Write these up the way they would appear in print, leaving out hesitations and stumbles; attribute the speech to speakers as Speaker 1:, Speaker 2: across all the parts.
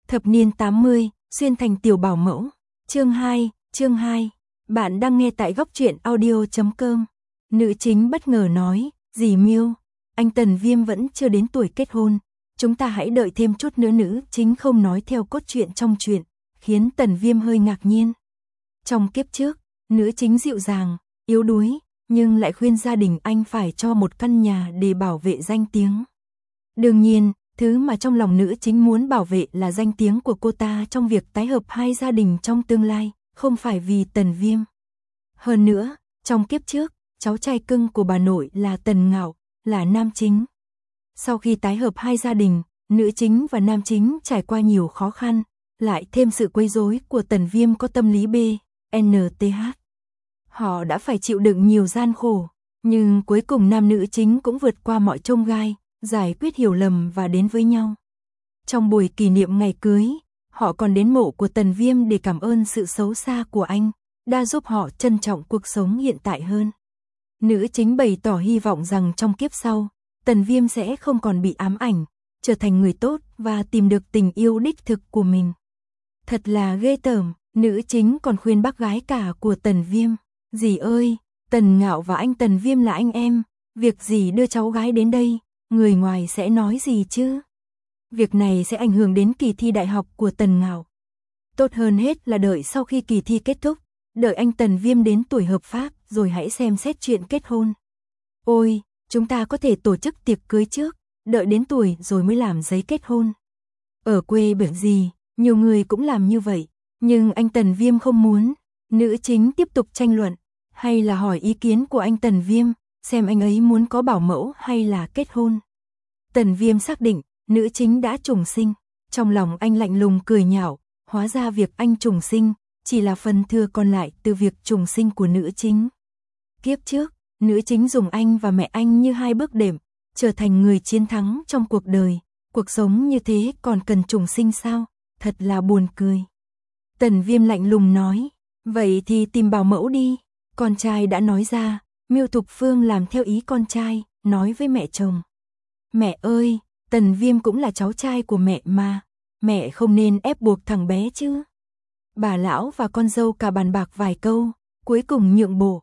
Speaker 1: Thập niên 80, xuyên thành tiểu bảo mẫu. Chương 2. Bạn đang nghe tại góc truyện audio.com. Nữ chính bất ngờ nói, dì Miêu, anh Tần Viêm vẫn chưa đến tuổi kết hôn, chúng ta hãy đợi thêm chút nữa. Nữ chính không nói theo cốt truyện trong truyện, khiến Tần Viêm hơi ngạc nhiên. Trong kiếp trước, nữ chính dịu dàng, yếu đuối, nhưng lại khuyên gia đình anh phải cho một căn nhà để bảo vệ danh tiếng. Đương nhiên, thứ mà trong lòng nữ chính muốn bảo vệ là danh tiếng của cô ta trong việc tái hợp hai gia đình trong tương lai, không phải vì Tần Viêm. Hơn nữa, trong kiếp trước, cháu trai cưng của bà nội là Tần Ngạo, là nam chính. Sau khi tái hợp hai gia đình, nữ chính và nam chính trải qua nhiều khó khăn, lại thêm sự quấy rối của Tần Viêm có tâm lý BNTH. Họ đã phải chịu đựng nhiều gian khổ, nhưng cuối cùng nam nữ chính cũng vượt qua mọi chông gai, giải quyết hiểu lầm và đến với nhau. Trong buổi kỷ niệm ngày cưới, họ còn đến mộ của Tần Viêm để cảm ơn sự xấu xa của anh, đã giúp họ trân trọng cuộc sống hiện tại hơn. Nữ chính bày tỏ hy vọng rằng trong kiếp sau, Tần Viêm sẽ không còn bị ám ảnh, trở thành người tốt và tìm được tình yêu đích thực của mình. Thật là ghê tởm, nữ chính còn khuyên bác gái cả của Tần Viêm, dì ơi, Tần Ngạo và anh Tần Viêm là anh em, việc gì đưa cháu gái đến đây, người ngoài sẽ nói gì chứ? Việc này sẽ ảnh hưởng đến kỳ thi đại học của Tần Ngạo. Tốt hơn hết là đợi sau khi kỳ thi kết thúc, đợi anh Tần Viêm đến tuổi hợp pháp rồi hãy xem xét chuyện kết hôn. Ôi, chúng ta có thể tổ chức tiệc cưới trước, đợi đến tuổi rồi mới làm giấy kết hôn. Ở quê bởi gì, nhiều người cũng làm như vậy, nhưng anh Tần Viêm không muốn. Nữ chính tiếp tục tranh luận, hay là hỏi ý kiến của anh Tần Viêm, xem anh ấy muốn có bảo mẫu hay là kết hôn. Tần Viêm xác định, nữ chính đã trùng sinh, trong lòng anh lạnh lùng cười nhạo, hóa ra việc anh trùng sinh, chỉ là phần thừa còn lại từ việc trùng sinh của nữ chính. Kiếp trước, nữ chính dùng anh và mẹ anh như hai bước đệm, trở thành người chiến thắng trong cuộc đời, cuộc sống như thế còn cần trùng sinh sao, thật là buồn cười. Tần Viêm lạnh lùng nói, vậy thì tìm bảo mẫu đi, con trai đã nói ra. Miêu Thục Phương làm theo ý con trai, nói với mẹ chồng. Mẹ ơi, Tần Viêm cũng là cháu trai của mẹ mà, mẹ không nên ép buộc thằng bé chứ. Bà lão và con dâu cả bàn bạc vài câu, cuối cùng nhượng bộ.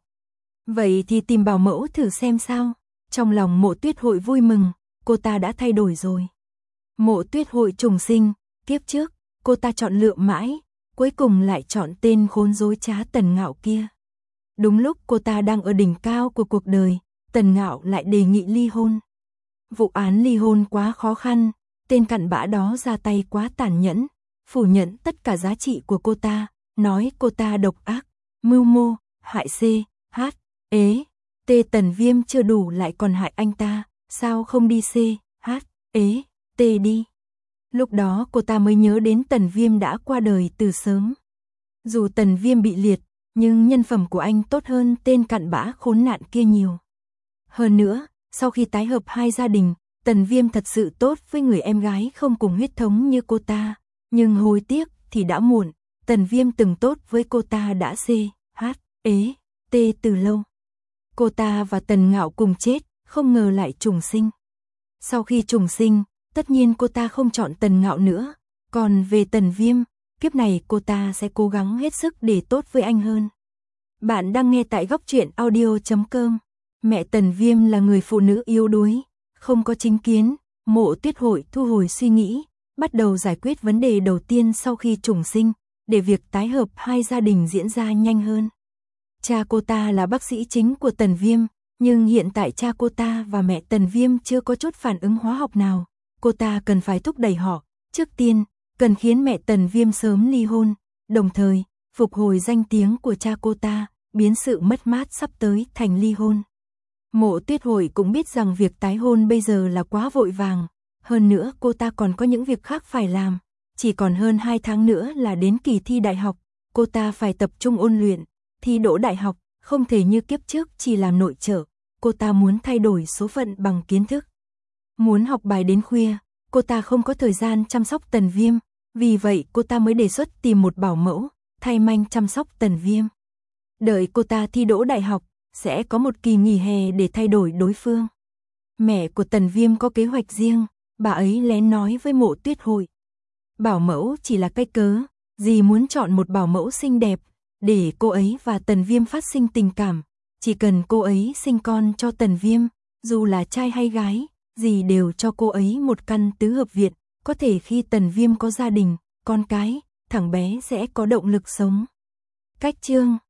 Speaker 1: Vậy thì tìm bảo mẫu thử xem sao. Trong lòng Mộ Tuyết Hội vui mừng, cô ta đã thay đổi rồi. Mộ Tuyết Hội trùng sinh, kiếp trước, cô ta chọn lựa mãi, cuối cùng lại chọn tên khốn dối trá Tần Ngạo kia. Đúng lúc cô ta đang ở đỉnh cao của cuộc đời, Tần Ngạo lại đề nghị ly hôn. Vụ án ly hôn quá khó khăn, tên cặn bã đó ra tay quá tàn nhẫn, phủ nhận tất cả giá trị của cô ta, nói cô ta độc ác, mưu mô, hại C.H. ế, T. Tần Viêm chưa đủ lại còn hại anh ta, sao không đi C.H. ế, T đi. Lúc đó cô ta mới nhớ đến Tần Viêm đã qua đời từ sớm. Dù Tần Viêm bị liệt, nhưng nhân phẩm của anh tốt hơn tên cặn bã khốn nạn kia nhiều. Hơn nữa, sau khi tái hợp hai gia đình, Tần Viêm thật sự tốt với người em gái không cùng huyết thống như cô ta, nhưng hối tiếc thì đã muộn, Tần Viêm từng tốt với cô ta đã C.H. ế, T từ lâu. Cô ta và Tần Ngạo cùng chết, không ngờ lại trùng sinh. Sau khi trùng sinh, tất nhiên cô ta không chọn Tần Ngạo nữa, còn về Tần Viêm, kiếp này cô ta sẽ cố gắng hết sức để tốt với anh hơn. Bạn đang nghe tại góc truyện audio.com. Mẹ Tần Viêm là người phụ nữ yếu đuối, không có chính kiến. Mộ Tuyết Hội thu hồi suy nghĩ, bắt đầu giải quyết vấn đề đầu tiên sau khi trùng sinh, để việc tái hợp hai gia đình diễn ra nhanh hơn. Cha cô ta là bác sĩ chính của Tần Viêm, nhưng hiện tại cha cô ta và mẹ Tần Viêm chưa có chút phản ứng hóa học nào. Cô ta cần phải thúc đẩy họ, trước tiên, cần khiến mẹ Tần Viêm sớm ly hôn, đồng thời, phục hồi danh tiếng của cha cô ta, biến sự mất mát sắp tới thành ly hôn. Mộ Tuyết Hội cũng biết rằng việc tái hôn bây giờ là quá vội vàng, hơn nữa cô ta còn có những việc khác phải làm, chỉ còn hơn 2 tháng nữa là đến kỳ thi đại học, cô ta phải tập trung ôn luyện, thi đỗ đại học, không thể như kiếp trước chỉ làm nội trợ, cô ta muốn thay đổi số phận bằng kiến thức. Muốn học bài đến khuya, cô ta không có thời gian chăm sóc Tần Viêm, vì vậy cô ta mới đề xuất tìm một bảo mẫu, thay manh chăm sóc Tần Viêm. Đợi cô ta thi đỗ đại học, sẽ có một kỳ nghỉ hè để thay đổi đối phương. Mẹ của Tần Viêm có kế hoạch riêng, bà ấy lén nói với Mộ Tuyết Hội. Bảo mẫu chỉ là cái cớ, dì muốn chọn một bảo mẫu xinh đẹp, để cô ấy và Tần Viêm phát sinh tình cảm. Chỉ cần cô ấy sinh con cho Tần Viêm, dù là trai hay gái, dì đều cho cô ấy một căn tứ hợp viện. Có thể khi Tần Viêm có gia đình, con cái, thằng bé sẽ có động lực sống. Cách chương